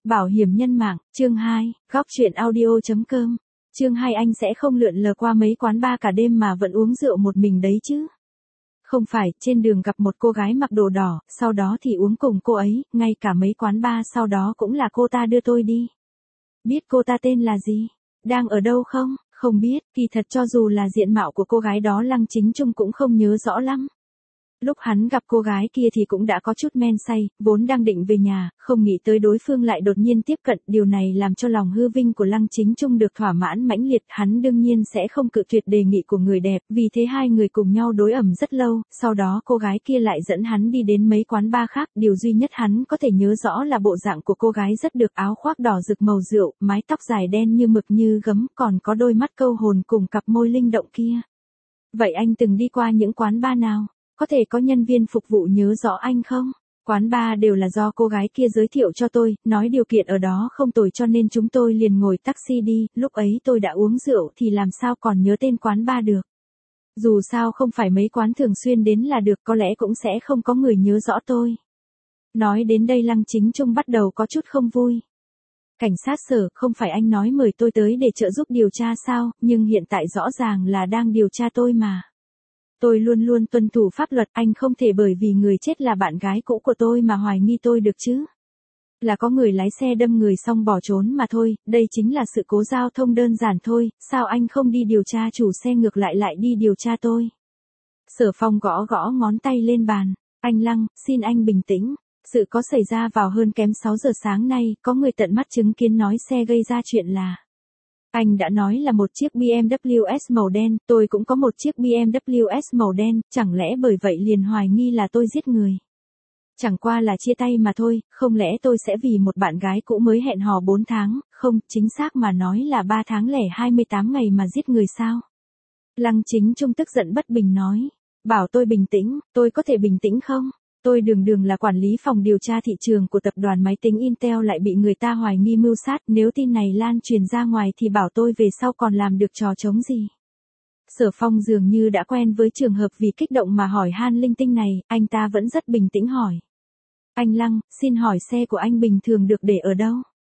Bảo hiểm nhân mạng, chương 2, góc truyện audio.com. Chương 2 anh sẽ không lượn lờ qua mấy quán bar cả đêm mà vẫn uống rượu một mình đấy chứ. Không phải, trên đường gặp một cô gái mặc đồ đỏ, sau đó thì uống cùng cô ấy, ngay cả mấy quán bar sau đó cũng là cô ta đưa tôi đi. Biết cô ta tên là gì? Đang ở đâu không? Không biết, kỳ thật cho dù là diện mạo của cô gái đó Lăng Chính Trung cũng không nhớ rõ lắm. Lúc hắn gặp cô gái kia thì cũng đã có chút men say, vốn đang định về nhà, không nghĩ tới đối phương lại đột nhiên tiếp cận, điều này làm cho lòng hư vinh của Lăng Chính Trung được thỏa mãn mãnh liệt, hắn đương nhiên sẽ không cự tuyệt đề nghị của người đẹp, vì thế hai người cùng nhau đối ẩm rất lâu, sau đó cô gái kia lại dẫn hắn đi đến mấy quán bar khác, điều duy nhất hắn có thể nhớ rõ là bộ dạng của cô gái rất được, áo khoác đỏ rực màu rượu, mái tóc dài đen như mực như gấm, còn có đôi mắt câu hồn cùng cặp môi linh động kia. Vậy anh từng đi qua những quán bar nào? Có thể có nhân viên phục vụ nhớ rõ anh không? Quán bar đều là do cô gái kia giới thiệu cho tôi, nói điều kiện ở đó không tồi cho nên chúng tôi liền ngồi taxi đi, lúc ấy tôi đã uống rượu thì làm sao còn nhớ tên quán bar được. Dù sao không phải mấy quán thường xuyên đến là được, có lẽ cũng sẽ không có người nhớ rõ tôi. Nói đến đây Lăng Chính Trung bắt đầu có chút không vui. Cảnh sát Sở, không phải anh nói mời tôi tới để trợ giúp điều tra sao, nhưng hiện tại rõ ràng là đang điều tra tôi mà. Tôi luôn luôn tuân thủ pháp luật, anh không thể bởi vì người chết là bạn gái cũ của tôi mà hoài nghi tôi được chứ. Là có người lái xe đâm người xong bỏ trốn mà thôi, đây chính là sự cố giao thông đơn giản thôi, sao anh không đi điều tra chủ xe ngược lại đi điều tra tôi. Sở Phong gõ gõ ngón tay lên bàn, anh Lăng, xin anh bình tĩnh. Sự có xảy ra vào hơn kém 6 giờ sáng nay, có người tận mắt chứng kiến nói xe gây ra chuyện là. Anh đã nói là một chiếc BMW S màu đen, tôi cũng có một chiếc BMW S màu đen, chẳng lẽ bởi vậy liền hoài nghi là tôi giết người. Chẳng qua là chia tay mà thôi, không lẽ tôi sẽ vì một bạn gái cũ mới hẹn hò 4 tháng, không, chính xác mà nói là 3 tháng lẻ 28 ngày mà giết người sao? Lăng Chính Trung tức giận bất bình nói, bảo tôi bình tĩnh, tôi có thể bình tĩnh không? Tôi đường là quản lý phòng điều tra thị trường của tập đoàn máy tính Intel lại bị người ta hoài nghi mưu sát, nếu tin này lan truyền ra ngoài thì bảo tôi về sau còn làm được trò trống gì. Sở Phong dường như đã quen với trường hợp vì kích động mà hỏi han linh tinh này, anh ta vẫn rất bình tĩnh hỏi. Anh Lăng, xin hỏi xe của anh bình thường được để ở đâu?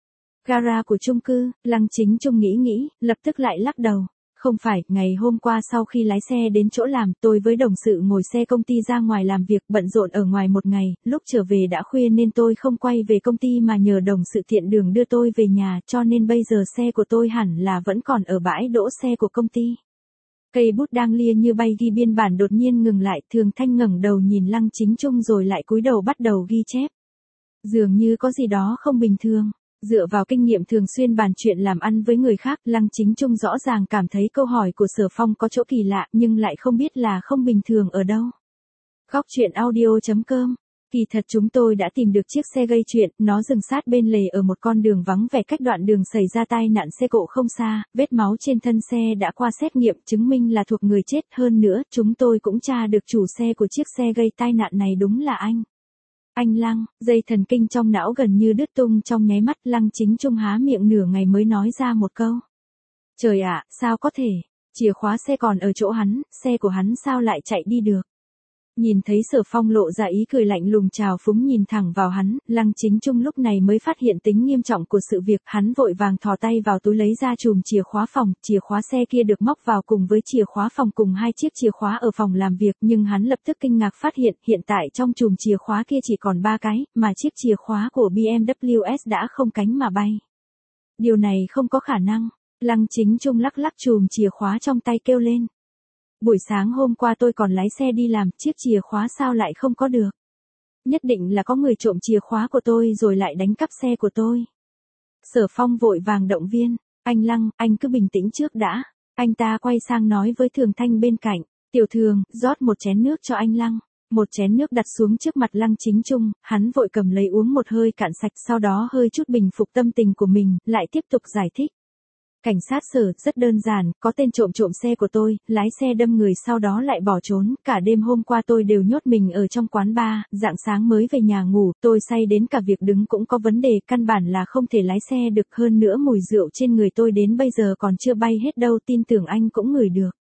Gara của chung cư, Lăng Chính Trung nghĩ, lập tức lại lắc đầu. Không phải, ngày hôm qua sau khi lái xe đến chỗ làm, tôi với đồng sự ngồi xe công ty ra ngoài làm việc, bận rộn ở ngoài một ngày, lúc trở về đã khuya nên tôi không quay về công ty mà nhờ đồng sự tiện đường đưa tôi về nhà, cho nên bây giờ xe của tôi hẳn là vẫn còn ở bãi đỗ xe của công ty. Cây bút đang lia như bay ghi biên bản đột nhiên ngừng lại, Thường Thanh ngẩng đầu nhìn Lăng Chính Trung rồi lại cúi đầu bắt đầu ghi chép. Dường như có gì đó không bình thường. Dựa vào kinh nghiệm thường xuyên bàn chuyện làm ăn với người khác, Lăng Chính Trung rõ ràng cảm thấy câu hỏi của Sở Phong có chỗ kỳ lạ nhưng lại không biết là không bình thường ở đâu. Góc truyện audio.com. Kỳ thật chúng tôi đã tìm được chiếc xe gây chuyện, nó dừng sát bên lề ở một con đường vắng vẻ cách đoạn đường xảy ra tai nạn xe cộ không xa, vết máu trên thân xe đã qua xét nghiệm chứng minh là thuộc người chết, hơn nữa chúng tôi cũng tra được chủ xe của chiếc xe gây tai nạn này đúng là anh. Anh Lăng, dây thần kinh trong não gần như đứt tung trong nháy mắt, Lăng Chính Trung há miệng nửa ngày mới nói ra một câu. Trời ạ, sao có thể, chìa khóa xe còn ở chỗ hắn, xe của hắn sao lại chạy đi được. Nhìn thấy Sở Phong lộ ra ý cười lạnh lùng trào phúng nhìn thẳng vào hắn, Lăng Chính Trung lúc này mới phát hiện tính nghiêm trọng của sự việc, hắn vội vàng thò tay vào túi lấy ra chùm chìa khóa phòng, chìa khóa xe kia được móc vào cùng với chìa khóa phòng cùng hai chiếc chìa khóa ở phòng làm việc, nhưng hắn lập tức kinh ngạc phát hiện hiện tại trong chùm chìa khóa kia chỉ còn 3 cái, mà chiếc chìa khóa của BMW S đã không cánh mà bay. Điều này không có khả năng, Lăng Chính Trung lắc chùm chìa khóa trong tay kêu lên. Buổi sáng hôm qua tôi còn lái xe đi làm, chiếc chìa khóa sao lại không có được. Nhất định là có người trộm chìa khóa của tôi rồi lại đánh cắp xe của tôi. Sở Phong vội vàng động viên, anh Lăng, anh cứ bình tĩnh trước đã. Anh ta quay sang nói với Thường Thanh bên cạnh, Tiểu Thường, rót một chén nước cho anh Lăng. Một chén nước đặt xuống trước mặt Lăng Chính Trung, hắn vội cầm lấy uống một hơi cạn sạch, sau đó hơi chút bình phục tâm tình của mình, lại tiếp tục giải thích. Cảnh sát Sở, rất đơn giản, có tên trộm xe của tôi, lái xe đâm người sau đó lại bỏ trốn, cả đêm hôm qua tôi đều nhốt mình ở trong quán bar, rạng sáng mới về nhà ngủ, tôi say đến cả việc đứng cũng có vấn đề, căn bản là không thể lái xe được, hơn nữa mùi rượu trên người tôi đến bây giờ còn chưa bay hết đâu, tin tưởng anh cũng ngửi được.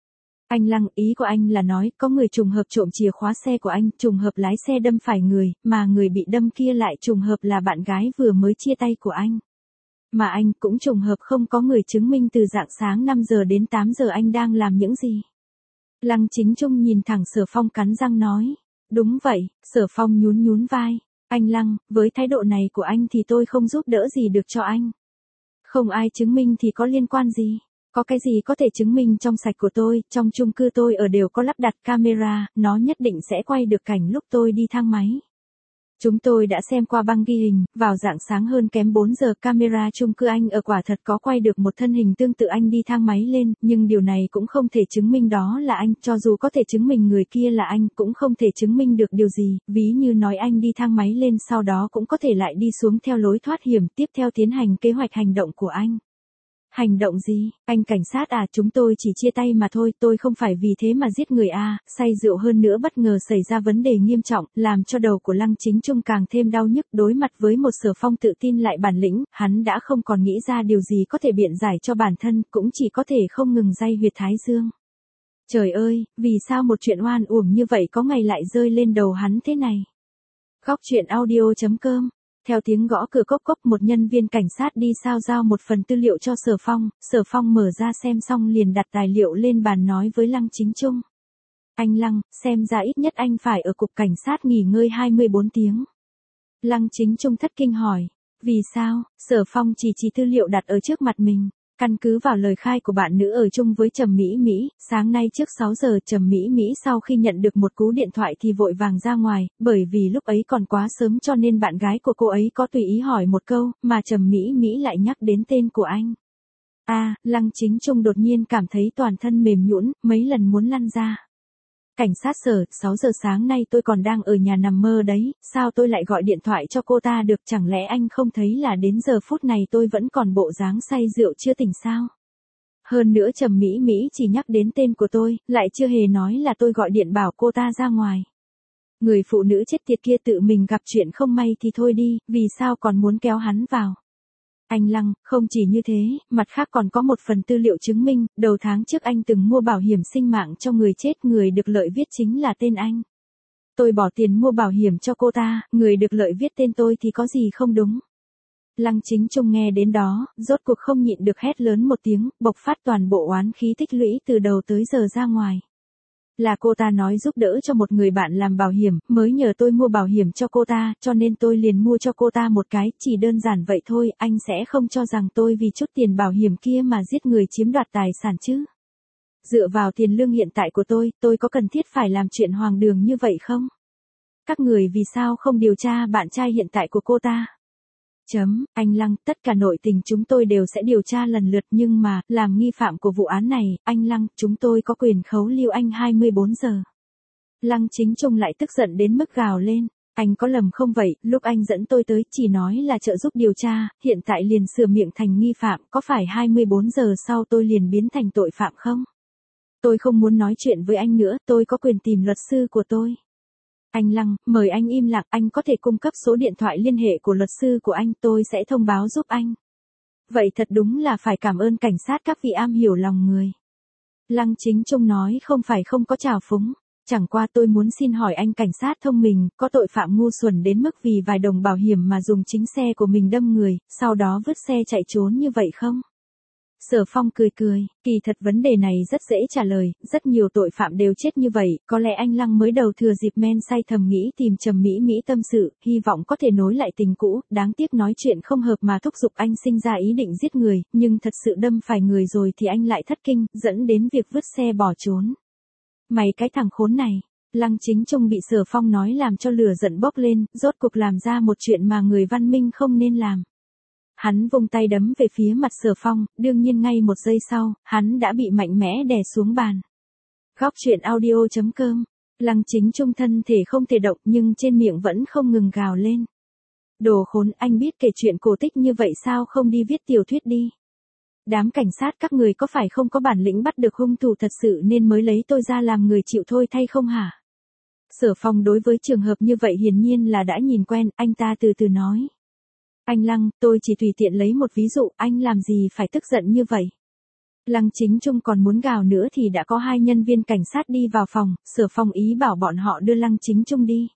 Anh Lăng, ý của anh là nói có người trùng hợp trộm chìa khóa xe của anh, trùng hợp lái xe đâm phải người, mà người bị đâm kia lại trùng hợp là bạn gái vừa mới chia tay của anh. Mà anh cũng trùng hợp không có người chứng minh từ rạng sáng 5 giờ đến 8 giờ anh đang làm những gì. Lăng Chính Trung nhìn thẳng Sở Phong cắn răng nói. Đúng vậy, Sở Phong nhún nhún vai. Anh Lăng, với thái độ này của anh thì tôi không giúp đỡ gì được cho anh. Không ai chứng minh thì có liên quan gì. Có cái gì có thể chứng minh trong sạch của tôi, trong chung cư tôi ở đều có lắp đặt camera, nó nhất định sẽ quay được cảnh lúc tôi đi thang máy. Chúng tôi đã xem qua băng ghi hình, vào rạng sáng hơn kém 4 giờ camera chung cư anh ở quả thật có quay được một thân hình tương tự anh đi thang máy lên, nhưng điều này cũng không thể chứng minh đó là anh, cho dù có thể chứng minh người kia là anh, cũng không thể chứng minh được điều gì, ví như nói anh đi thang máy lên sau đó cũng có thể lại đi xuống theo lối thoát hiểm, tiếp theo tiến hành kế hoạch hành động của anh. Hành động gì? Anh cảnh sát à, chúng tôi chỉ chia tay mà thôi, tôi không phải vì thế mà giết người à, say rượu hơn nữa bất ngờ xảy ra vấn đề nghiêm trọng, làm cho đầu của Lăng Chính Trung càng thêm đau nhức, đối mặt với một Sở Phong tự tin lại bản lĩnh, hắn đã không còn nghĩ ra điều gì có thể biện giải cho bản thân, cũng chỉ có thể không ngừng day huyệt thái dương. Trời ơi, vì sao một chuyện oan uổng như vậy có ngày lại rơi lên đầu hắn thế này? Góc truyện audio.com. Theo tiếng gõ cửa cốc cốc, một nhân viên cảnh sát đi sao giao một phần tư liệu cho Sở Phong mở ra xem xong liền đặt tài liệu lên bàn nói với Lăng Chính Trung. Anh Lăng, xem ra ít nhất anh phải ở cục cảnh sát nghỉ ngơi 24 tiếng. Lăng Chính Trung thất kinh hỏi, vì sao? Sở Phong chỉ tư liệu đặt ở trước mặt mình. Căn cứ vào lời khai của bạn nữ ở chung với Trầm Mỹ Mỹ, sáng nay trước 6 giờ Trầm Mỹ Mỹ sau khi nhận được một cú điện thoại thì vội vàng ra ngoài, bởi vì lúc ấy còn quá sớm cho nên bạn gái của cô ấy có tùy ý hỏi một câu, mà Trầm Mỹ Mỹ lại nhắc đến tên của anh. Lăng Chính Trung đột nhiên cảm thấy toàn thân mềm nhũn, mấy lần muốn lăn ra. Cảnh sát Sở, 6 giờ sáng nay tôi còn đang ở nhà nằm mơ đấy, sao tôi lại gọi điện thoại cho cô ta được, chẳng lẽ anh không thấy là đến giờ phút này tôi vẫn còn bộ dáng say rượu chưa tỉnh sao? Hơn nữa Trầm Mỹ Mỹ chỉ nhắc đến tên của tôi, lại chưa hề nói là tôi gọi điện bảo cô ta ra ngoài. Người phụ nữ chết tiệt kia tự mình gặp chuyện không may thì thôi đi, vì sao còn muốn kéo hắn vào? Anh Lăng, không chỉ như thế, mặt khác còn có một phần tư liệu chứng minh, đầu tháng trước anh từng mua bảo hiểm sinh mạng cho người chết, người được lợi viết chính là tên anh. Tôi bỏ tiền mua bảo hiểm cho cô ta, người được lợi viết tên tôi thì có gì không đúng. Lăng Chính Trung nghe đến đó, rốt cuộc không nhịn được hét lớn một tiếng, bộc phát toàn bộ oán khí tích lũy từ đầu tới giờ ra ngoài. Là cô ta nói giúp đỡ cho một người bạn làm bảo hiểm, mới nhờ tôi mua bảo hiểm cho cô ta, cho nên tôi liền mua cho cô ta một cái, chỉ đơn giản vậy thôi, anh sẽ không cho rằng tôi vì chút tiền bảo hiểm kia mà giết người chiếm đoạt tài sản chứ. Dựa vào tiền lương hiện tại của tôi có cần thiết phải làm chuyện hoang đường như vậy không? Các người vì sao không điều tra bạn trai hiện tại của cô ta? Anh Lăng, tất cả nội tình chúng tôi đều sẽ điều tra lần lượt, nhưng mà, làm nghi phạm của vụ án này, anh Lăng, chúng tôi có quyền khấu lưu anh 24 giờ. Lăng Chính Trung lại tức giận đến mức gào lên. Anh có lầm không vậy, lúc anh dẫn tôi tới chỉ nói là trợ giúp điều tra, hiện tại liền sửa miệng thành nghi phạm, có phải 24 giờ sau tôi liền biến thành tội phạm không? Tôi không muốn nói chuyện với anh nữa, tôi có quyền tìm luật sư của tôi. Anh Lăng, mời anh im lặng, anh có thể cung cấp số điện thoại liên hệ của luật sư của anh, tôi sẽ thông báo giúp anh. Vậy thật đúng là phải cảm ơn cảnh sát các vị am hiểu lòng người. Lăng Chính Trung nói không phải không có trào phúng. Chẳng qua tôi muốn xin hỏi anh cảnh sát thông minh, có tội phạm ngu xuẩn đến mức vì vài đồng bảo hiểm mà dùng chính xe của mình đâm người, sau đó vứt xe chạy trốn như vậy không? Sở Phong cười cười, kỳ thật vấn đề này rất dễ trả lời, rất nhiều tội phạm đều chết như vậy, có lẽ anh Lăng mới đầu thừa dịp men say thầm nghĩ tìm Trầm Mỹ Mỹ tâm sự, hy vọng có thể nối lại tình cũ, đáng tiếc nói chuyện không hợp mà thúc giục anh sinh ra ý định giết người, nhưng thật sự đâm phải người rồi thì anh lại thất kinh, dẫn đến việc vứt xe bỏ trốn. Mày cái thằng khốn này. Lăng Chính Trung bị Sở Phong nói làm cho lửa giận bốc lên, rốt cuộc làm ra một chuyện mà người văn minh không nên làm. Hắn vung tay đấm về phía mặt Sở Phong, đương nhiên ngay một giây sau, hắn đã bị mạnh mẽ đè xuống bàn. Góc truyện audio.com. Lăng Chính Trung thân thể không thể động nhưng trên miệng vẫn không ngừng gào lên. Đồ khốn, anh biết kể chuyện cổ tích như vậy sao không đi viết tiểu thuyết đi. Đám cảnh sát các người có phải không có bản lĩnh bắt được hung thủ thật sự nên mới lấy tôi ra làm người chịu thôi thay không hả? Sở Phong đối với trường hợp như vậy hiển nhiên là đã nhìn quen, anh ta từ từ nói. Anh Lăng, tôi chỉ tùy tiện lấy một ví dụ, anh làm gì phải tức giận như vậy? Lăng Chính Trung còn muốn gào nữa thì đã có 2 nhân viên cảnh sát đi vào phòng, Sở Phong ý bảo bọn họ đưa Lăng Chính Trung đi.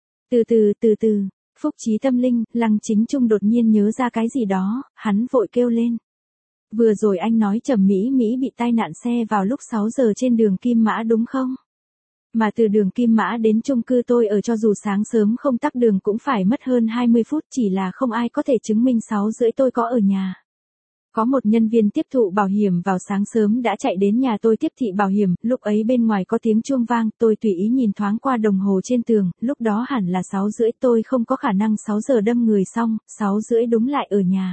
Từ từ, phúc trí tâm linh, Lăng Chính Trung đột nhiên nhớ ra cái gì đó, hắn vội kêu lên. Vừa rồi anh nói Trầm Mỹ Mỹ bị tai nạn xe vào lúc 6 giờ trên đường Kim Mã đúng không? Mà từ đường Kim Mã đến chung cư tôi ở cho dù sáng sớm không tắc đường cũng phải mất hơn 20 phút, chỉ là không ai có thể chứng minh 6 rưỡi tôi có ở nhà. Có một nhân viên tiếp thụ bảo hiểm vào sáng sớm đã chạy đến nhà tôi tiếp thị bảo hiểm, lúc ấy bên ngoài có tiếng chuông vang, tôi tùy ý nhìn thoáng qua đồng hồ trên tường, lúc đó hẳn là 6 rưỡi, tôi không có khả năng 6 giờ đâm người xong, 6 rưỡi đúng lại ở nhà.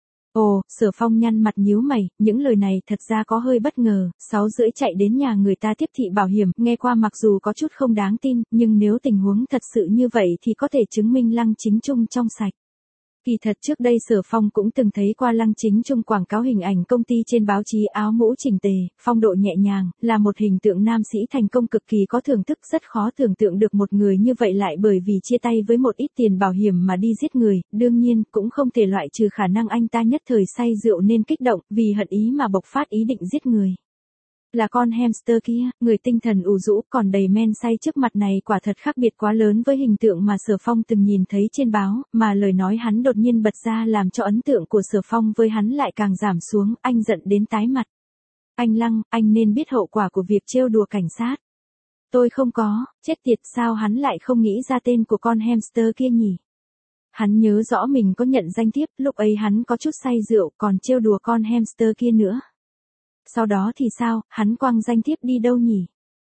Ồ, Sở Phong nhăn mặt nhíu mày, những lời này thật ra có hơi bất ngờ, 6 rưỡi chạy đến nhà người ta tiếp thị bảo hiểm, nghe qua mặc dù có chút không đáng tin, nhưng nếu tình huống thật sự như vậy thì có thể chứng minh Lăng Chính Trung trong sạch. Kỳ thật trước đây Sở Phong cũng từng thấy qua Lăng Chính Trung quảng cáo hình ảnh công ty trên báo chí, áo mũ chỉnh tề, phong độ nhẹ nhàng, là một hình tượng nam sĩ thành công cực kỳ có thưởng thức, rất khó tưởng tượng được một người như vậy lại bởi vì chia tay với một ít tiền bảo hiểm mà đi giết người, đương nhiên cũng không thể loại trừ khả năng anh ta nhất thời say rượu nên kích động, vì hận ý mà bộc phát ý định giết người. Là con hamster kia, người tinh thần ủ rũ còn đầy men say trước mặt này quả thật khác biệt quá lớn với hình tượng mà Sở Phong từng nhìn thấy trên báo, mà lời nói hắn đột nhiên bật ra làm cho ấn tượng của Sở Phong với hắn lại càng giảm xuống, anh giận đến tái mặt. Anh Lăng, anh nên biết hậu quả của việc trêu đùa cảnh sát. Tôi không có, chết tiệt, sao hắn lại không nghĩ ra tên của con hamster kia nhỉ? Hắn nhớ rõ mình có nhận danh thiếp, lúc ấy hắn có chút say rượu còn trêu đùa con hamster kia nữa. Sau đó thì sao, hắn quăng danh thiếp đi đâu nhỉ?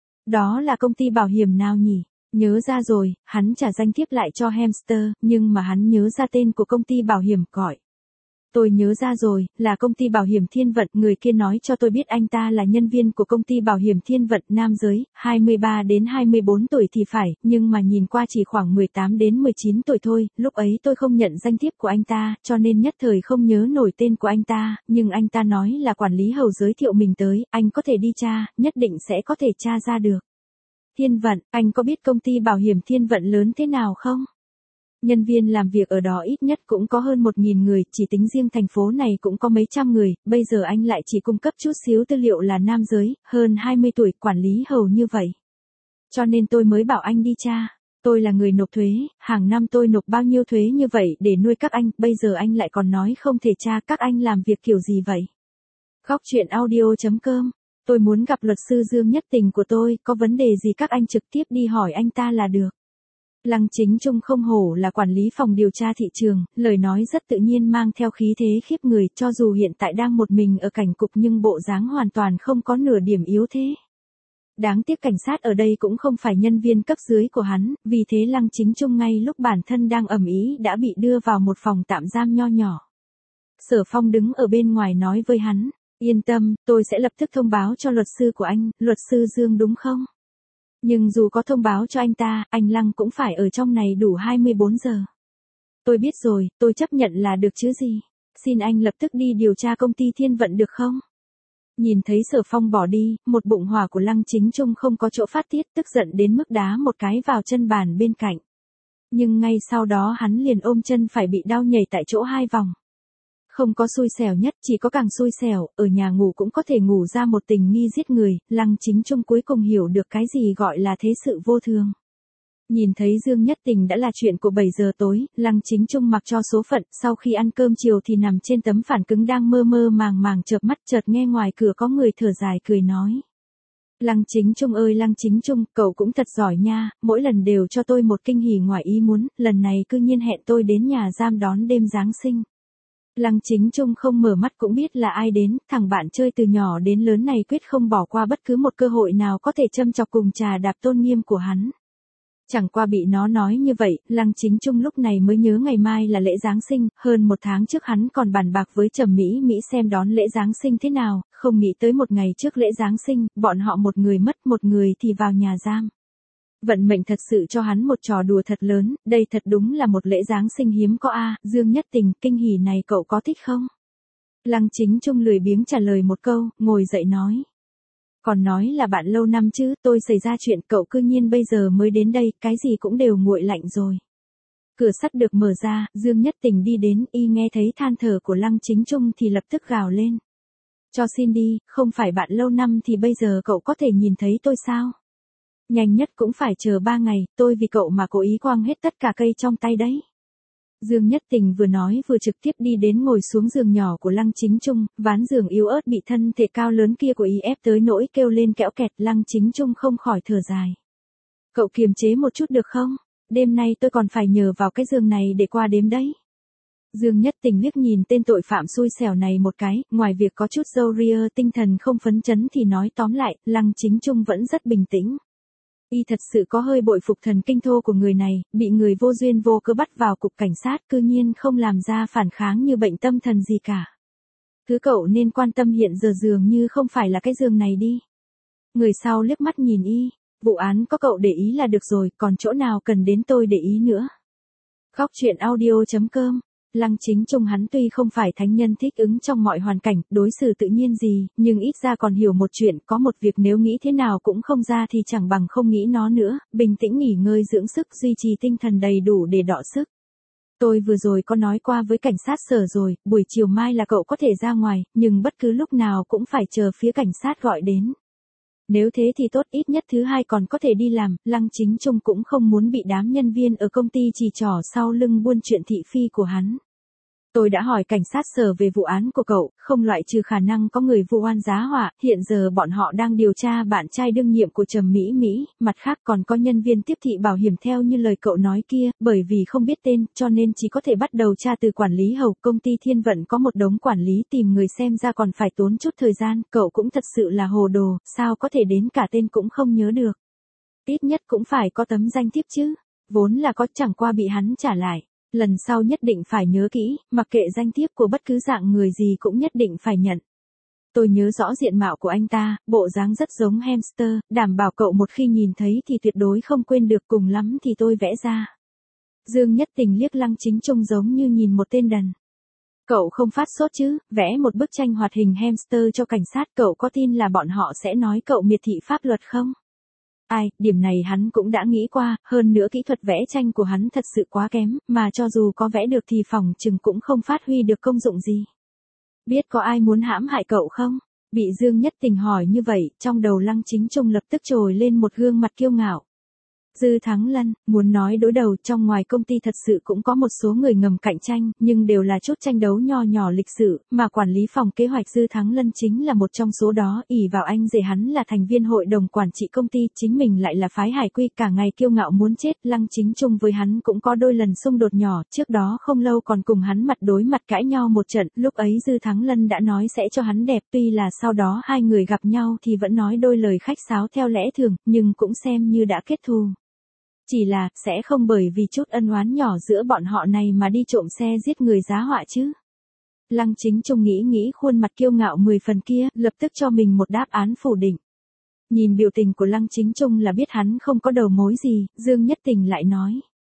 Đó là công ty bảo hiểm nào nhỉ? Nhớ ra rồi, hắn trả danh thiếp lại cho hamster, nhưng mà hắn nhớ ra tên của công ty bảo hiểm gọi. Tôi nhớ ra rồi, là công ty bảo hiểm Thiên Vận, người kia nói cho tôi biết anh ta là nhân viên của công ty bảo hiểm Thiên Vận, nam giới, 23 đến 24 tuổi thì phải, nhưng mà nhìn qua chỉ khoảng 18 đến 19 tuổi thôi, lúc ấy tôi không nhận danh thiếp của anh ta, cho nên nhất thời không nhớ nổi tên của anh ta, nhưng anh ta nói là quản lý hầu giới thiệu mình tới, anh có thể đi tra, nhất định sẽ có thể tra ra được. Thiên Vận, anh có biết công ty bảo hiểm Thiên Vận lớn thế nào không? Nhân viên làm việc ở đó ít nhất cũng có hơn 1.000 người, chỉ tính riêng thành phố này cũng có mấy trăm người, bây giờ anh lại chỉ cung cấp chút xíu tư liệu là nam giới, hơn 20 tuổi, quản lý hầu như vậy. Cho nên tôi mới bảo anh đi tra. Tôi là người nộp thuế, hàng năm tôi nộp bao nhiêu thuế như vậy để nuôi các anh, bây giờ anh lại còn nói không thể tra, các anh làm việc kiểu gì vậy? Góc chuyện audio.com. Tôi muốn gặp luật sư Dương Nhất Tình của tôi, có vấn đề gì các anh trực tiếp đi hỏi anh ta là được. Lăng Chính Trung không hổ là quản lý phòng điều tra thị trường, lời nói rất tự nhiên mang theo khí thế khiếp người, cho dù hiện tại đang một mình ở cảnh cục nhưng bộ dáng hoàn toàn không có nửa điểm yếu thế. Đáng tiếc cảnh sát ở đây cũng không phải nhân viên cấp dưới của hắn, vì thế Lăng Chính Trung ngay lúc bản thân đang ầm ĩ đã bị đưa vào một phòng tạm giam nho nhỏ. Sở Phong đứng ở bên ngoài nói với hắn, yên tâm, tôi sẽ lập tức thông báo cho luật sư của anh, luật sư Dương đúng không? Nhưng dù có thông báo cho anh ta, anh Lăng cũng phải ở trong này đủ 24 giờ. Tôi biết rồi, tôi chấp nhận là được chứ gì. Xin anh lập tức đi điều tra công ty Thiên Vận được không? Nhìn thấy Sở Phong bỏ đi, một bụng hỏa của Lăng Chính Trung không có chỗ phát tiết, tức giận đến mức đá một cái vào chân bàn bên cạnh. Nhưng ngay sau đó hắn liền ôm chân phải bị đau nhảy tại chỗ 2 vòng. Không có xui xẻo nhất, chỉ có càng xui xẻo, ở nhà ngủ cũng có thể ngủ ra một tình nghi giết người, Lăng Chính Trung cuối cùng hiểu được cái gì gọi là thế sự vô thường. Nhìn thấy Dương Nhất Tình đã là chuyện của 7 giờ tối, Lăng Chính Trung mặc cho số phận, sau khi ăn cơm chiều thì nằm trên tấm phản cứng đang mơ mơ màng màng chợp mắt chợt nghe ngoài cửa có người thở dài cười nói. Lăng Chính Trung ơi Lăng Chính Trung, cậu cũng thật giỏi nha, mỗi lần đều cho tôi một kinh hỉ ngoài ý muốn, lần này cư nhiên hẹn tôi đến nhà giam đón đêm Giáng sinh. Lăng Chính Trung không mở mắt cũng biết là ai đến, thằng bạn chơi từ nhỏ đến lớn này quyết không bỏ qua bất cứ một cơ hội nào có thể châm chọc cùng trà đạp tôn nghiêm của hắn. Chẳng qua bị nó nói như vậy, Lăng Chính Trung lúc này mới nhớ ngày mai là lễ Giáng sinh, hơn 1 tháng trước hắn còn bàn bạc với Trầm Mỹ Mỹ xem đón lễ Giáng sinh thế nào, không nghĩ tới một ngày trước lễ Giáng sinh, bọn họ một người mất một người thì vào nhà giam. Vận mệnh thật sự cho hắn một trò đùa thật lớn, đây thật đúng là một lễ Giáng sinh hiếm có a. Dương Nhất Tình, kinh hỉ này cậu có thích không? Lăng Chính Trung lười biếng trả lời một câu, ngồi dậy nói. Còn nói là bạn lâu năm chứ, tôi xảy ra chuyện cậu cư nhiên bây giờ mới đến đây, cái gì cũng đều nguội lạnh rồi. Cửa sắt được mở ra, Dương Nhất Tình đi đến, y nghe thấy than thở của Lăng Chính Trung thì lập tức gào lên. Cho xin đi, không phải bạn lâu năm thì bây giờ cậu có thể nhìn thấy tôi sao? Nhanh nhất cũng phải chờ 3 ngày, tôi vì cậu mà cố ý quăng hết tất cả cây trong tay đấy. Dương Nhất Tình vừa nói vừa trực tiếp đi đến ngồi xuống giường nhỏ của Lăng Chính Trung, ván giường yếu ớt bị thân thể cao lớn kia của ý ép tới nỗi kêu lên kẽo kẹt. Lăng Chính Trung không khỏi thở dài. Cậu kiềm chế một chút được không? Đêm nay tôi còn phải nhờ vào cái giường này để qua đêm đấy. Dương Nhất Tình liếc nhìn tên tội phạm xui xẻo này một cái, ngoài việc có chút râu ria tinh thần không phấn chấn thì nói tóm lại, Lăng Chính Trung vẫn rất bình tĩnh. Y thật sự có hơi bội phục thần kinh thô của người này, bị người vô duyên vô cớ bắt vào cục cảnh sát cư nhiên không làm ra phản kháng như bệnh tâm thần gì cả. Thứ cậu nên quan tâm hiện giờ dường như không phải là cái giường này đi. Người sau liếc mắt nhìn y, vụ án có cậu để ý là được rồi, còn chỗ nào cần đến tôi để ý nữa. Góc truyện audio.com. Lăng Chính Trung hắn tuy không phải thánh nhân thích ứng trong mọi hoàn cảnh, đối xử tự nhiên gì, nhưng ít ra còn hiểu một chuyện, có một việc nếu nghĩ thế nào cũng không ra thì chẳng bằng không nghĩ nó nữa, bình tĩnh nghỉ ngơi dưỡng sức, duy trì tinh thần đầy đủ để đọ sức. Tôi vừa rồi có nói qua với cảnh sát sở rồi, buổi chiều mai là cậu có thể ra ngoài, nhưng bất cứ lúc nào cũng phải chờ phía cảnh sát gọi đến. Nếu thế thì tốt, ít nhất thứ hai còn có thể đi làm. Lăng Chính Trung cũng không muốn bị đám nhân viên ở công ty chỉ trỏ sau lưng buôn chuyện thị phi của hắn. Tôi đã hỏi cảnh sát sở về vụ án của cậu, không loại trừ khả năng có người vu oan giá họa, hiện giờ bọn họ đang điều tra bạn trai đương nhiệm của Trầm Mỹ Mỹ, mặt khác còn có nhân viên tiếp thị bảo hiểm theo như lời cậu nói kia, bởi vì không biết tên, cho nên chỉ có thể bắt đầu tra từ quản lý hầu. Công ty Thiên Vận có một đống quản lý, tìm người xem ra còn phải tốn chút thời gian, cậu cũng thật sự là hồ đồ, sao có thể đến cả tên cũng không nhớ được. Ít nhất cũng phải có tấm danh thiếp chứ, vốn là có, chẳng qua bị hắn trả lại. Lần sau nhất định phải nhớ kỹ, mặc kệ danh thiếp của bất cứ dạng người gì cũng nhất định phải nhận. Tôi nhớ rõ diện mạo của anh ta, bộ dáng rất giống hamster, đảm bảo cậu một khi nhìn thấy thì tuyệt đối không quên được, cùng lắm thì tôi vẽ ra. Dương Nhất Tình liếc Lăng Chính Trung giống như nhìn một tên đần. Cậu không phát sốt chứ, vẽ một bức tranh hoạt hình hamster cho cảnh sát, cậu có tin là bọn họ sẽ nói cậu miệt thị pháp luật không? Ai, điểm này hắn cũng đã nghĩ qua, hơn nữa kỹ thuật vẽ tranh của hắn thật sự quá kém, mà cho dù có vẽ được thì phỏng chừng cũng không phát huy được công dụng gì. Biết có ai muốn hãm hại cậu không? Bị Dương Nhất Tình hỏi như vậy, trong đầu Lăng Chính Trung lập tức trồi lên một gương mặt kiêu ngạo. Dư Thắng Lân, muốn nói đối đầu, trong ngoài công ty thật sự cũng có một số người ngầm cạnh tranh, nhưng đều là chút tranh đấu nho nhỏ lịch sự, mà quản lý phòng kế hoạch Dư Thắng Lân chính là một trong số đó, ỷ vào anh rể hắn là thành viên hội đồng quản trị công ty, chính mình lại là phái hải quy, cả ngày kiêu ngạo muốn chết. Lăng Chính Trung với hắn cũng có đôi lần xung đột nhỏ, trước đó không lâu còn cùng hắn mặt đối mặt cãi nhau một trận, lúc ấy Dư Thắng Lân đã nói sẽ cho hắn đẹp, tuy là sau đó hai người gặp nhau thì vẫn nói đôi lời khách sáo theo lẽ thường, nhưng cũng xem như đã kết thù. Chỉ là, sẽ không bởi vì chút ân oán nhỏ giữa bọn họ này mà đi trộm xe giết người giá họa chứ. Lăng Chính Trung nghĩ khuôn mặt kiêu ngạo 10 phần kia, lập tức cho mình một đáp án phủ định. Nhìn biểu tình của Lăng Chính Trung là biết hắn không có đầu mối gì, Dương Nhất Tình lại nói.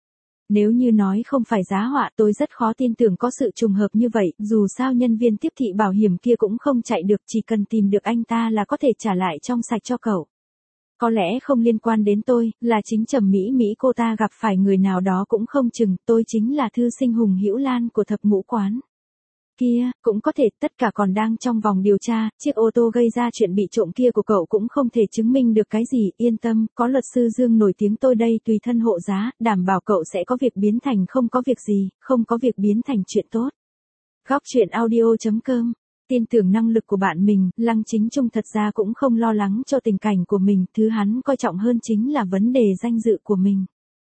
Nếu như nói không phải giá họa, tôi rất khó tin tưởng có sự trùng hợp như vậy, dù sao nhân viên tiếp thị bảo hiểm kia cũng không chạy được, chỉ cần tìm được anh ta là có thể trả lại trong sạch cho cậu. Có lẽ không liên quan đến tôi, là chính Trầm Mỹ Mỹ cô ta gặp phải người nào đó cũng không chừng, tôi chính là thư sinh Hùng Hữu Lan của thập ngũ quán. Kia, cũng có thể, tất cả còn đang trong vòng điều tra, chiếc ô tô gây ra chuyện bị trộm kia của cậu cũng không thể chứng minh được cái gì, yên tâm, có luật sư Dương nổi tiếng tôi đây tùy thân hộ giá, đảm bảo cậu sẽ có việc biến thành không có việc gì, không có việc biến thành chuyện tốt. Góc truyện audio.com. Tin tưởng năng lực của bạn mình, Lăng Chính Trung thật ra cũng không lo lắng cho tình cảnh của mình, thứ hắn coi trọng hơn chính là vấn đề danh dự của mình.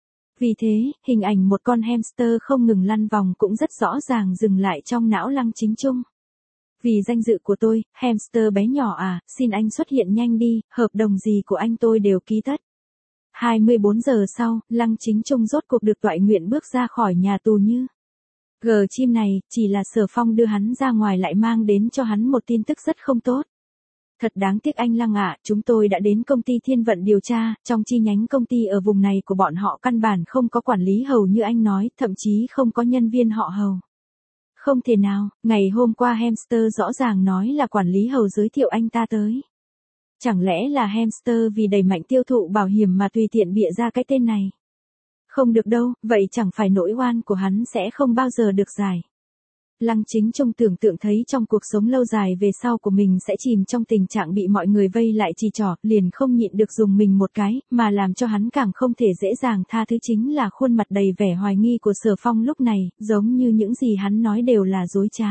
Vì thế, hình ảnh một con hamster không ngừng lăn vòng cũng rất rõ ràng dừng lại trong não Lăng Chính Trung. Vì danh dự của tôi, hamster bé nhỏ à, xin anh xuất hiện nhanh đi, hợp đồng gì của anh tôi đều ký tất. 24 giờ sau, Lăng Chính Trung rốt cuộc được toại nguyện bước ra khỏi nhà tù như. Chim này, chỉ là Sở Phong đưa hắn ra ngoài lại mang đến cho hắn một tin tức rất không tốt. Thật đáng tiếc anh Lăng ạ, chúng tôi đã đến công ty Thiên Vận điều tra, trong chi nhánh công ty ở vùng này của bọn họ căn bản không có quản lý hầu như anh nói, thậm chí không có nhân viên họ hầu. Không thể nào, ngày hôm qua hamster rõ ràng nói là quản lý hầu giới thiệu anh ta tới. Chẳng lẽ là hamster vì đẩy mạnh tiêu thụ bảo hiểm mà tùy tiện bịa ra cái tên này? Không được đâu, vậy chẳng phải nỗi oan của hắn sẽ không bao giờ được giải. Lăng Chính Trung tưởng tượng thấy trong cuộc sống lâu dài về sau của mình sẽ chìm trong tình trạng bị mọi người vây lại chỉ trỏ, liền không nhịn được dùng mình một cái, mà làm cho hắn càng không thể dễ dàng tha thứ chính là khuôn mặt đầy vẻ hoài nghi của Sở Phong lúc này, giống như những gì hắn nói đều là dối trá.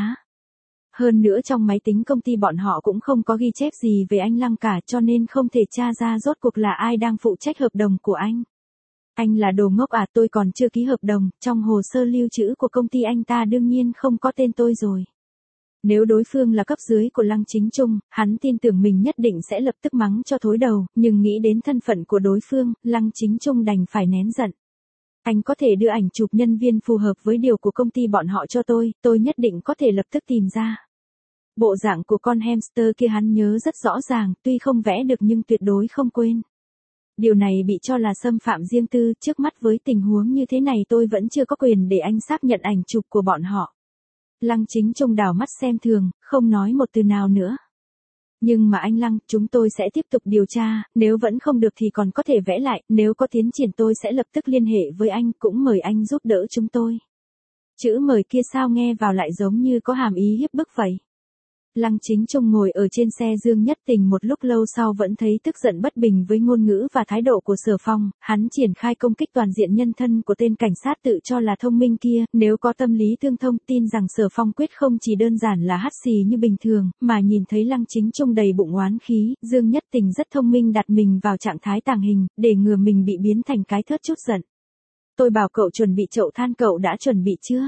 Hơn nữa trong máy tính công ty bọn họ cũng không có ghi chép gì về anh Lăng cả, cho nên không thể tra ra rốt cuộc là ai đang phụ trách hợp đồng của anh. Anh là đồ ngốc à, tôi còn chưa ký hợp đồng, trong hồ sơ lưu trữ của công ty anh ta đương nhiên không có tên tôi rồi. Nếu đối phương là cấp dưới của Lăng Chính Trung, hắn tin tưởng mình nhất định sẽ lập tức mắng cho thối đầu, nhưng nghĩ đến thân phận của đối phương, Lăng Chính Trung đành phải nén giận. Anh có thể đưa ảnh chụp nhân viên phù hợp với điều của công ty bọn họ cho tôi nhất định có thể lập tức tìm ra. Bộ dạng của con hamster kia hắn nhớ rất rõ ràng, tuy không vẽ được nhưng tuyệt đối không quên. Điều này bị cho là xâm phạm riêng tư, trước mắt với tình huống như thế này tôi vẫn chưa có quyền để anh xác nhận ảnh chụp của bọn họ. Lăng Chính Trung đảo mắt xem thường, không nói một từ nào nữa. Nhưng mà anh Lăng, chúng tôi sẽ tiếp tục điều tra, nếu vẫn không được thì còn có thể vẽ lại, nếu có tiến triển tôi sẽ lập tức liên hệ với anh, cũng mời anh giúp đỡ chúng tôi. Chữ mời kia sao nghe vào lại giống như có hàm ý hiếp bức vậy. Lăng Chính Trung ngồi ở trên xe Dương Nhất Tình một lúc lâu sau vẫn thấy tức giận bất bình với ngôn ngữ và thái độ của Sở Phong, hắn triển khai công kích toàn diện nhân thân của tên cảnh sát tự cho là thông minh kia, nếu có tâm lý tương thông tin rằng Sở Phong quyết không chỉ đơn giản là hắt xì như bình thường, mà nhìn thấy Lăng Chính Trung đầy bụng oán khí, Dương Nhất Tình rất thông minh đặt mình vào trạng thái tàng hình, để ngừa mình bị biến thành cái thớt chút giận. Tôi bảo cậu chuẩn bị chậu than, cậu đã chuẩn bị chưa?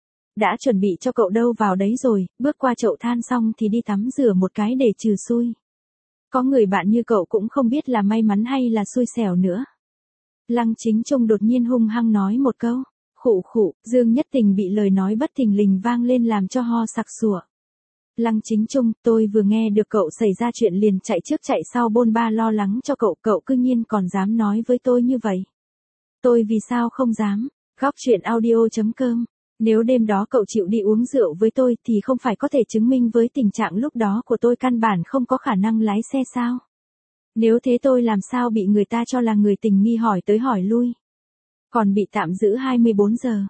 Đã chuẩn bị cho cậu đâu vào đấy rồi, bước qua chậu than xong thì đi tắm rửa một cái để trừ xui. Có người bạn như cậu cũng không biết là may mắn hay là xui xẻo nữa. Lăng Chính Trung đột nhiên hung hăng nói một câu. Khụ khụ, Dương Nhất Tình bị lời nói bất thình lình vang lên làm cho ho sặc sụa. Lăng Chính Trung, tôi vừa nghe được cậu xảy ra chuyện liền chạy trước chạy sau bôn ba lo lắng cho cậu cư nhiên còn dám nói với tôi như vậy. Tôi vì sao không dám? Góc truyện audio.com. Nếu đêm đó cậu chịu đi uống rượu với tôi thì không phải có thể chứng minh với tình trạng lúc đó của tôi căn bản không có khả năng lái xe sao? Nếu thế tôi làm sao bị người ta cho là người tình nghi hỏi tới hỏi lui? Còn bị tạm giữ 24 giờ.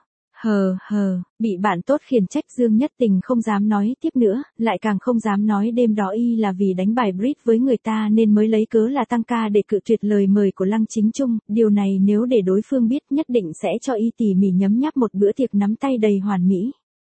Bị bạn tốt khiển trách Dương Nhất Tình không dám nói tiếp nữa, lại càng không dám nói đêm đó y là vì đánh bài bridge với người ta nên mới lấy cớ là tăng ca để cự tuyệt lời mời của Lăng Chính Trung, điều này nếu để đối phương biết nhất định sẽ cho y tỉ mỉ nhấm nháp một bữa tiệc nắm tay đầy hoàn mỹ.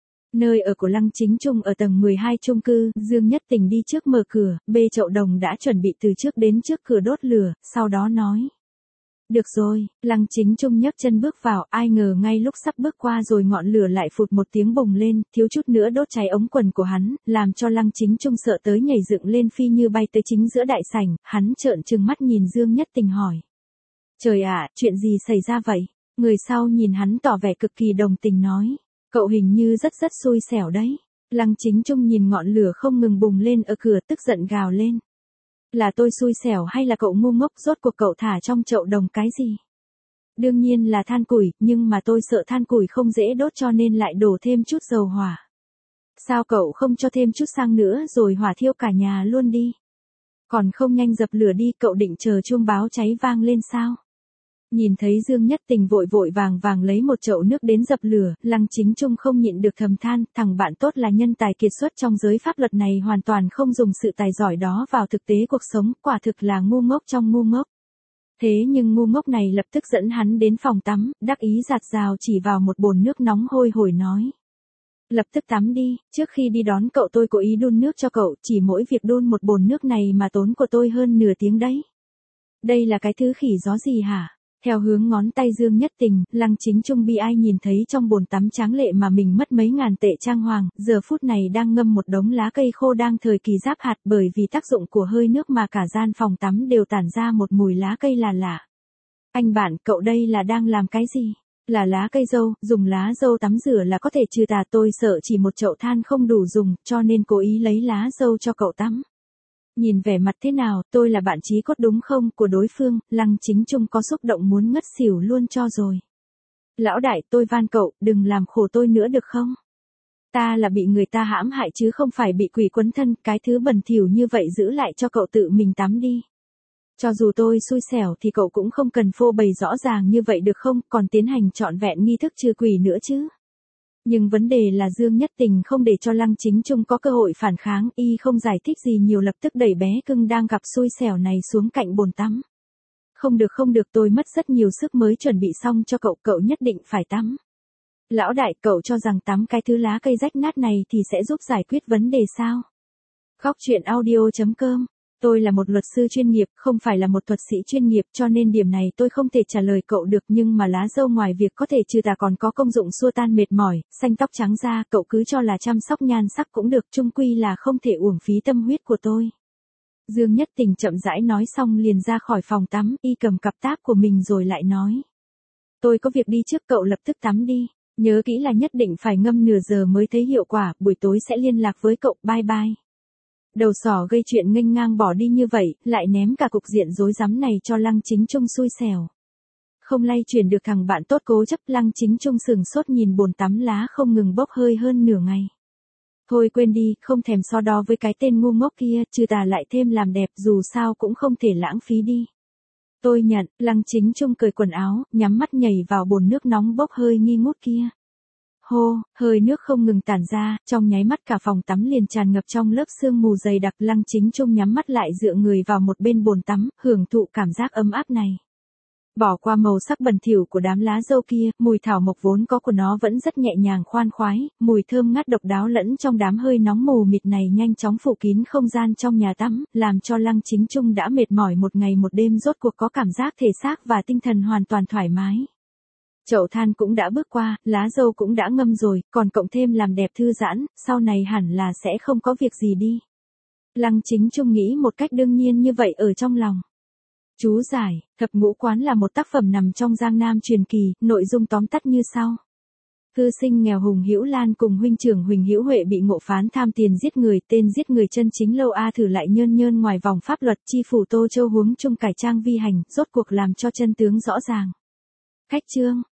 Nơi ở của Lăng Chính Trung ở tầng 12 chung cư, Dương Nhất Tình đi trước mở cửa, bê chậu đồng đã chuẩn bị từ trước đến trước cửa đốt lửa, sau đó nói. Được rồi, Lăng Chính Trung nhấc chân bước vào, ai ngờ ngay lúc sắp bước qua rồi ngọn lửa lại phụt một tiếng bùng lên, thiếu chút nữa đốt cháy ống quần của hắn, làm cho Lăng Chính Trung sợ tới nhảy dựng lên phi như bay tới chính giữa đại sảnh, hắn trợn trừng mắt nhìn Dương Nhất Tình hỏi. Trời ạ, chuyện gì xảy ra vậy? Người sau nhìn hắn tỏ vẻ cực kỳ đồng tình nói. Cậu hình như rất xui xẻo đấy. Lăng Chính Trung nhìn ngọn lửa không ngừng bùng lên ở cửa tức giận gào lên. Là tôi xui xẻo hay là cậu ngu ngốc, rốt cuộc cậu thả trong chậu đồng cái gì? Đương nhiên là than củi, nhưng mà tôi sợ than củi không dễ đốt cho nên lại đổ thêm chút dầu hỏa. Sao cậu không cho thêm chút xăng nữa rồi hỏa thiêu cả nhà luôn đi? Còn không nhanh dập lửa đi, cậu định chờ chuông báo cháy vang lên sao? Nhìn thấy Dương Nhất Tình vội vàng lấy một chậu nước đến dập lửa, Lăng Chính Trung không nhịn được thầm than, thằng bạn tốt là nhân tài kiệt xuất trong giới pháp luật này hoàn toàn không dùng sự tài giỏi đó vào thực tế cuộc sống, quả thực là ngu ngốc trong ngu ngốc. Thế nhưng ngu ngốc này lập tức dẫn hắn đến phòng tắm, đắc ý giạt rào chỉ vào một bồn nước nóng hôi hổi nói. Lập tức tắm đi, trước khi đi đón cậu tôi cố ý đun nước cho cậu, chỉ mỗi việc đun một bồn nước này mà tốn của tôi hơn nửa tiếng đấy. Đây là cái thứ khỉ gió gì hả? Theo hướng ngón tay Dương Nhất Tình, Lăng Chính Trung bi ai nhìn thấy trong bồn tắm tráng lệ mà mình mất mấy ngàn tệ trang hoàng, giờ phút này đang ngâm một đống lá cây khô đang thời kỳ giáp hạt, bởi vì tác dụng của hơi nước mà cả gian phòng tắm đều tản ra một mùi lá cây là lạ. Anh bạn, cậu đây là đang làm cái gì? Là lá cây dâu, dùng lá dâu tắm rửa là có thể trừ tà, tôi sợ chỉ một chậu than không đủ dùng, cho nên cố ý lấy lá dâu cho cậu tắm. Nhìn vẻ mặt thế nào, tôi là bạn chí cốt đúng không, của đối phương, Lăng Chính Trung có xúc động muốn ngất xỉu luôn cho rồi. Lão đại, tôi van cậu, đừng làm khổ tôi nữa được không? Ta là bị người ta hãm hại chứ không phải bị quỷ quấn thân, cái thứ bẩn thỉu như vậy giữ lại cho cậu tự mình tắm đi. Cho dù tôi xui xẻo thì cậu cũng không cần phô bày rõ ràng như vậy được không, còn tiến hành trọn vẹn nghi thức trừ quỷ nữa chứ. Nhưng vấn đề là Dương Nhất Tình không để cho Lăng Chính Trung có cơ hội phản kháng, y không giải thích gì nhiều lập tức đẩy bé cưng đang gặp xui xẻo này xuống cạnh bồn tắm. Không được, tôi mất rất nhiều sức mới chuẩn bị xong cho cậu, cậu nhất định phải tắm. Lão đại, cậu cho rằng tắm cái thứ lá cây rách nát này thì sẽ giúp giải quyết vấn đề sao? Góc truyện audio.com. Tôi là một luật sư chuyên nghiệp, không phải là một thuật sĩ chuyên nghiệp, cho nên điểm này tôi không thể trả lời cậu được, nhưng mà lá dâu ngoài việc có thể trừ tà còn có công dụng xua tan mệt mỏi, xanh tóc trắng da, cậu cứ cho là chăm sóc nhan sắc cũng được, chung quy là không thể uổng phí tâm huyết của tôi. Dương Nhất Tình chậm rãi nói xong liền ra khỏi phòng tắm, y cầm cặp táp của mình rồi lại nói. Tôi có việc đi trước, cậu lập tức tắm đi. Nhớ kỹ là nhất định phải ngâm nửa giờ mới thấy hiệu quả, buổi tối sẽ liên lạc với cậu, bye bye. Đầu sỏ gây chuyện nghênh ngang bỏ đi như vậy, lại ném cả cục diện rối rắm này cho Lăng Chính Trung xui xẻo. Không lay chuyển được thằng bạn tốt cố chấp, Lăng Chính Trung sừng sốt nhìn bồn tắm lá không ngừng bốc hơi hơn nửa ngày. Thôi quên đi, không thèm so đo với cái tên ngu ngốc kia, trừ tà lại thêm làm đẹp, dù sao cũng không thể lãng phí đi. Tôi nhận, Lăng Chính Trung cởi quần áo, nhắm mắt nhảy vào bồn nước nóng bốc hơi nghi ngút kia. Hô, hơi nước không ngừng tản ra, trong nháy mắt cả phòng tắm liền tràn ngập trong lớp sương mù dày đặc. Lăng Chính Trung nhắm mắt lại dựa người vào một bên bồn tắm, hưởng thụ cảm giác ấm áp này. Bỏ qua màu sắc bẩn thỉu của đám lá dâu kia, mùi thảo mộc vốn có của nó vẫn rất nhẹ nhàng khoan khoái, mùi thơm ngát độc đáo lẫn trong đám hơi nóng mù mịt này nhanh chóng phủ kín không gian trong nhà tắm, làm cho Lăng Chính Trung đã mệt mỏi một ngày một đêm rốt cuộc có cảm giác thể xác và tinh thần hoàn toàn thoải mái. Chậu than cũng đã bước qua, lá dâu cũng đã ngâm rồi, còn cộng thêm làm đẹp thư giãn, sau này hẳn là sẽ không có việc gì đi. Lăng Chính Trung nghĩ một cách đương nhiên như vậy ở trong lòng. Chú giải, Thập Ngũ Quán là một tác phẩm nằm trong Giang Nam truyền kỳ, nội dung tóm tắt như sau. Thư sinh nghèo Hùng Hữu Lan cùng huynh trưởng Huỳnh Hữu Huệ bị ngộ phán tham tiền giết người, tên giết người chân chính Lâu A Thử lại nhơn nhơn ngoài vòng pháp luật, chi phủ Tô Châu huống chung cải trang vi hành, rốt cuộc làm cho chân tướng rõ ràng. Cách chương